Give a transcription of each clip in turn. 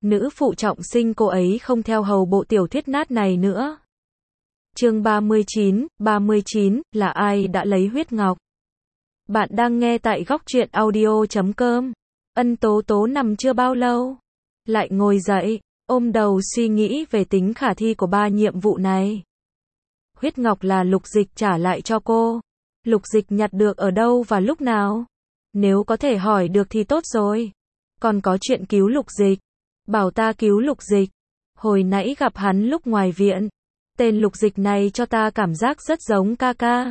Nữ phụ trọng sinh cô ấy không theo hầu bộ tiểu thuyết nát này nữa. Chương 39, là ai đã lấy huyết ngọc? Bạn đang nghe tại góc truyện audio.com. Ân Tố Tố nằm chưa bao lâu, lại ngồi dậy, ôm đầu suy nghĩ về tính khả thi của ba nhiệm vụ này. Huyết ngọc là Lục Dịch trả lại cho cô. Lục Dịch nhặt được ở đâu và lúc nào? Nếu có thể hỏi được thì tốt rồi. Còn có chuyện cứu Lục Dịch. Bảo ta cứu Lục Dịch. Hồi nãy gặp hắn lúc ngoài viện. Tên Lục Dịch này cho ta cảm giác rất giống ca ca.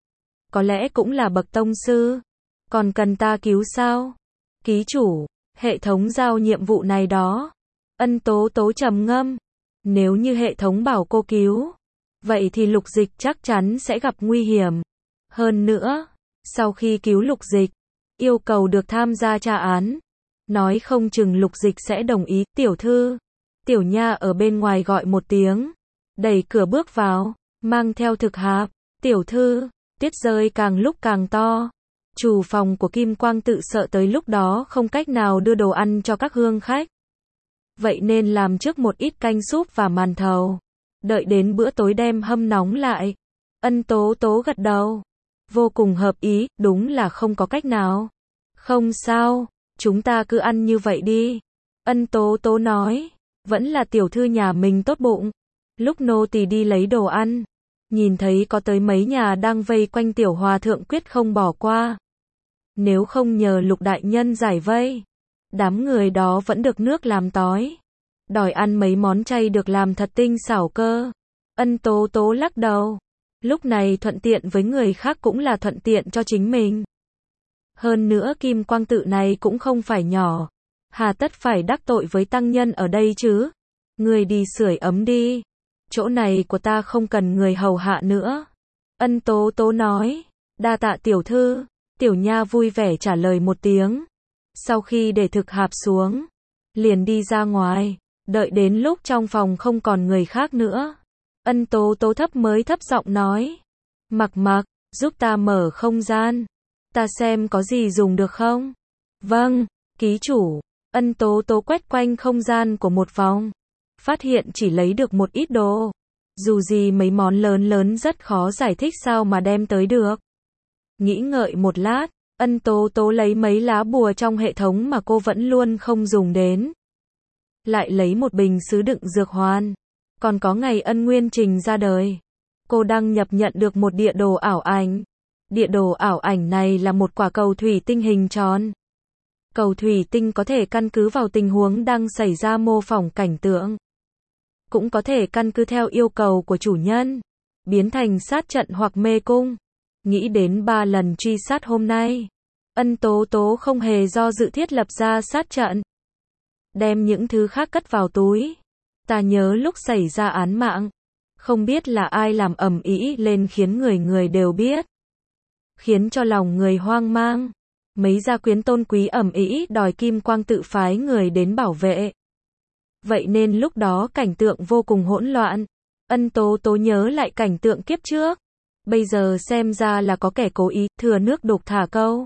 Có lẽ cũng là bậc tông sư. Còn cần ta cứu sao? Ký chủ, hệ thống giao nhiệm vụ này đó. Ân Tố Tố trầm ngâm. Nếu như hệ thống bảo cô cứu, vậy thì Lục Dịch chắc chắn sẽ gặp nguy hiểm. Hơn nữa, sau khi cứu Lục Dịch, yêu cầu được tham gia tra án. Nói không chừng Lục Dịch sẽ đồng ý. Tiểu thư, Tiểu Nha ở bên ngoài gọi một tiếng, đẩy cửa bước vào, mang theo thực hạp. Tiểu thư, tuyết rơi càng lúc càng to. Chủ phòng của Kim Quang tự sợ tới lúc đó không cách nào đưa đồ ăn cho các hương khách. Vậy nên làm trước một ít canh súp và màn thầu. Đợi đến bữa tối đem hâm nóng lại. Ân Tố Tố gật đầu. Vô cùng hợp ý, đúng là không có cách nào. Không sao, chúng ta cứ ăn như vậy đi. Ân Tố Tố nói. Vẫn là tiểu thư nhà mình tốt bụng. Lúc nô tỳ đi lấy đồ ăn, nhìn thấy có tới mấy nhà đang vây quanh tiểu hòa thượng quyết không bỏ qua. Nếu không nhờ Lục đại nhân giải vây, đám người đó vẫn được nước làm tói. Đòi ăn mấy món chay được làm thật tinh xảo cơ. Ân Tố Tố lắc đầu. Lúc này thuận tiện với người khác cũng là thuận tiện cho chính mình. Hơn nữa Kim Quang tự này cũng không phải nhỏ. Hà tất phải đắc tội với tăng nhân ở đây chứ. Người đi sưởi ấm đi. Chỗ này của ta không cần người hầu hạ nữa. Ân Tố Tố nói. Đa tạ tiểu thư. Tiểu Nha vui vẻ trả lời một tiếng. Sau khi để thực hạp xuống, liền đi ra ngoài. Đợi đến lúc trong phòng không còn người khác nữa, Ân Tố Tố thấp giọng nói. Mặc mặc, giúp ta mở không gian. Ta xem có gì dùng được không? Vâng, ký chủ. Ân Tố Tố quét quanh không gian của một vòng. Phát hiện chỉ lấy được một ít đồ. Dù gì mấy món lớn rất khó giải thích sao mà đem tới được. Nghĩ ngợi một lát, Ân Tố Tố lấy mấy lá bùa trong hệ thống mà cô vẫn luôn không dùng đến. Lại lấy một bình sứ đựng dược hoàn. Còn có ngày Ân Nguyên Trình ra đời, cô đăng nhập nhận được một địa đồ ảo ảnh. Địa đồ ảo ảnh này là một quả cầu thủy tinh hình tròn. Cầu thủy tinh có thể căn cứ vào tình huống đang xảy ra mô phỏng cảnh tượng. Cũng có thể căn cứ theo yêu cầu của chủ nhân, biến thành sát trận hoặc mê cung. Nghĩ đến 3 lần truy sát hôm nay, Ân Tố Tố không hề do dự thiết lập ra sát trận. Đem những thứ khác cất vào túi. Ta nhớ lúc xảy ra án mạng, không biết là ai làm ầm ĩ lên khiến người đều biết. Khiến cho lòng người hoang mang. Mấy gia quyến tôn quý ầm ĩ đòi Kim Quang tự phái người đến bảo vệ. Vậy nên lúc đó cảnh tượng vô cùng hỗn loạn. Ân Tố Tố nhớ lại cảnh tượng kiếp trước. Bây giờ xem ra là có kẻ cố ý thừa nước đục thả câu.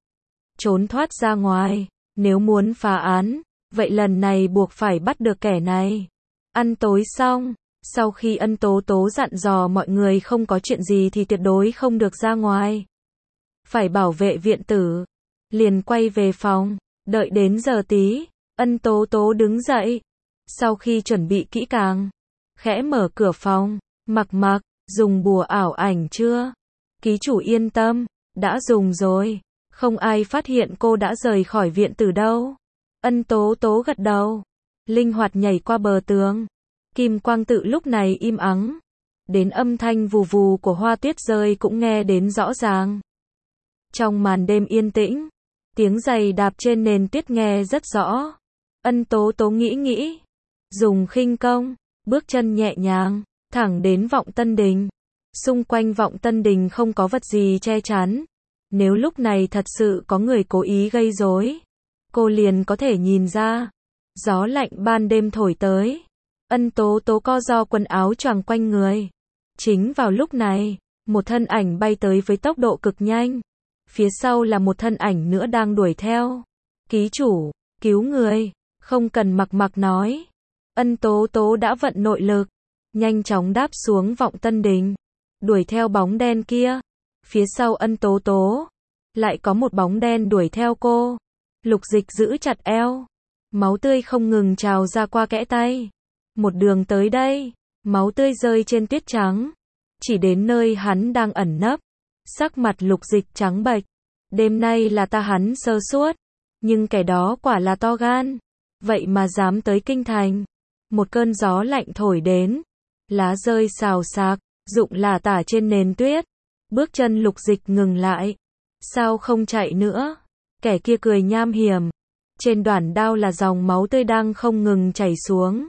Trốn thoát ra ngoài. Nếu muốn phá án, vậy lần này buộc phải bắt được kẻ này. Ăn tối xong, sau khi Ân Tố Tố dặn dò mọi người không có chuyện gì thì tuyệt đối không được ra ngoài. Phải bảo vệ viện tử. Liền quay về phòng, đợi đến giờ tí, Ân Tố Tố đứng dậy. Sau khi chuẩn bị kỹ càng, khẽ mở cửa phòng. Mặc mặc, dùng bùa ảo ảnh chưa? Ký chủ yên tâm, đã dùng rồi. Không ai phát hiện cô đã rời khỏi viện tử đâu. Ân Tố Tố gật đầu, linh hoạt nhảy qua bờ tường. Kim Quang tự lúc này im ắng. Đến âm thanh vù vù của hoa tuyết rơi cũng nghe đến rõ ràng. Trong màn đêm yên tĩnh, tiếng giày đạp trên nền tuyết nghe rất rõ. Ân Tố Tố nghĩ. Dùng khinh công, bước chân nhẹ nhàng, thẳng đến Vọng Tân Đình. Xung quanh Vọng Tân Đình không có vật gì che chắn. Nếu lúc này thật sự có người cố ý gây rối, cô liền có thể nhìn ra. Gió lạnh ban đêm thổi tới. Ân Tố Tố co ro quần áo choàng quanh người. Chính vào lúc này, một thân ảnh bay tới với tốc độ cực nhanh. Phía sau là một thân ảnh nữa đang đuổi theo. Ký chủ, cứu người. Không cần mặc mặc nói. Ân Tố Tố đã vận nội lực, nhanh chóng đáp xuống Vọng Tân Đình, đuổi theo bóng đen kia. Phía sau Ân Tố Tố, lại có một bóng đen đuổi theo cô. Lục Dịch giữ chặt eo, máu tươi không ngừng trào ra qua kẽ tay. Một đường tới đây, máu tươi rơi trên tuyết trắng, chỉ đến nơi hắn đang ẩn nấp. Sắc mặt Lục Dịch trắng bệch. Đêm nay là ta hắn sơ suất, nhưng kẻ đó quả là to gan, vậy mà dám tới kinh thành. Một cơn gió lạnh thổi đến, lá rơi xào xạc, rụng lả tả trên nền tuyết. Bước chân Lục Dịch ngừng lại. Sao không chạy nữa? Kẻ kia cười nham hiểm. Trên đoản đao là dòng máu tươi đang không ngừng chảy xuống.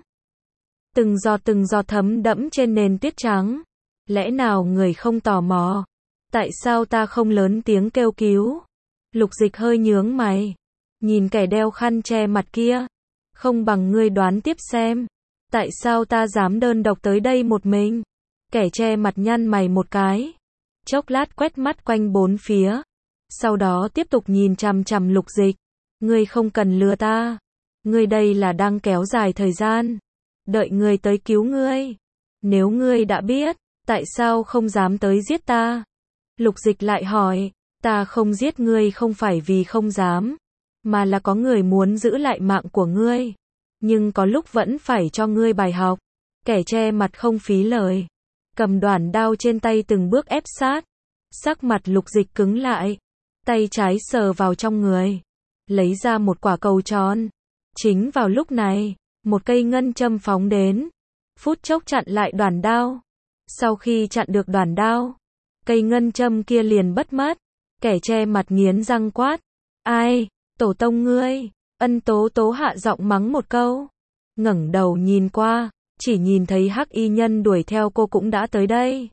Từng giọt thấm đẫm trên nền tuyết trắng. Lẽ nào người không tò mò? Tại sao ta không lớn tiếng kêu cứu? Lục Dịch hơi nhướng mày, nhìn kẻ đeo khăn che mặt kia. Không bằng ngươi đoán tiếp xem, tại sao ta dám đơn độc tới đây một mình? Kẻ che mặt nhăn mày một cái, chốc lát quét mắt quanh bốn phía, sau đó tiếp tục nhìn chằm chằm Lục Dịch. Ngươi không cần lừa ta, ngươi đây là đang kéo dài thời gian, đợi ngươi tới cứu ngươi. Nếu ngươi đã biết, tại sao không dám tới giết ta? Lục Dịch lại hỏi, ta không giết ngươi không phải vì không dám, mà là có người muốn giữ lại mạng của ngươi, nhưng có lúc vẫn phải cho ngươi bài học. Kẻ che mặt không phí lời, cầm đoản đao trên tay từng bước ép sát. Sắc mặt Lục Dịch cứng lại, tay trái sờ vào trong người, lấy ra một quả cầu tròn. Chính vào lúc này, một cây ngân châm phóng đến, phút chốc chặn lại đoản đao. Sau khi chặn được đoản đao, cây ngân châm kia liền bất mất. Kẻ che mặt nghiến răng quát, ai, tổ tông ngươi? Ân Tố Tố hạ giọng mắng một câu, ngẩng đầu nhìn qua, chỉ nhìn thấy Hắc Y Nhân đuổi theo cô cũng đã tới đây.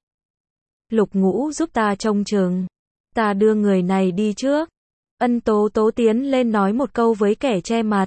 Lục Ngũ giúp ta trông chừng, ta đưa người này đi trước. Ân Tố Tố tiến lên nói một câu với kẻ che mặt.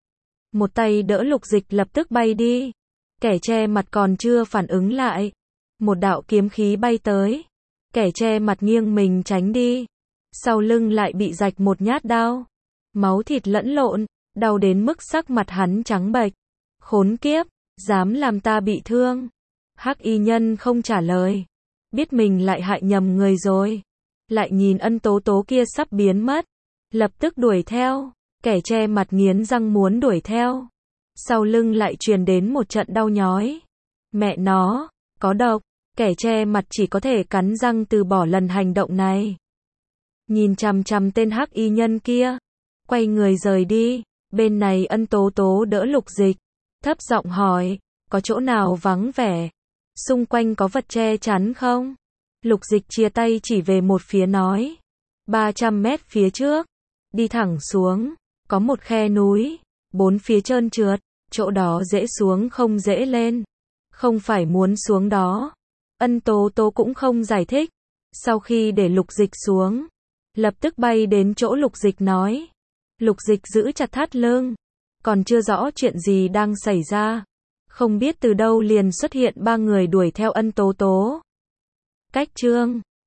Một tay đỡ Lục Dịch lập tức bay đi. Kẻ che mặt còn chưa phản ứng lại, một đạo kiếm khí bay tới. Kẻ che mặt nghiêng mình tránh đi, sau lưng lại bị rạch một nhát đao. Máu thịt lẫn lộn, đau đến mức sắc mặt hắn trắng bệch. Khốn kiếp, dám làm ta bị thương. Hắc Y Nhân không trả lời, biết mình lại hại nhầm người rồi. Lại nhìn Ân Tố Tố kia sắp biến mất, lập tức đuổi theo. Kẻ che mặt nghiến răng muốn đuổi theo, sau lưng lại truyền đến một trận đau nhói. Mẹ nó, có độc. Kẻ che mặt chỉ có thể cắn răng từ bỏ lần hành động này. Nhìn chằm chằm tên Hắc Y Nhân kia, quay người rời đi. Bên này Ân Tố Tố đỡ Lục Dịch, thấp giọng hỏi, có chỗ nào vắng vẻ? Xung quanh có vật che chắn không? Lục Dịch chia tay chỉ về một phía nói, 300 mét phía trước, đi thẳng xuống, có một khe núi, bốn phía trơn trượt, chỗ đó dễ xuống không dễ lên. Không phải muốn xuống đó. Ân Tố Tố cũng không giải thích. Sau khi để Lục Dịch xuống, lập tức bay đến chỗ Lục Dịch nói. Lục Dịch giữ chặt thắt lưng, còn chưa rõ chuyện gì đang xảy ra. Không biết từ đâu liền xuất hiện ba người đuổi theo Ân Tố Tố. Cách chương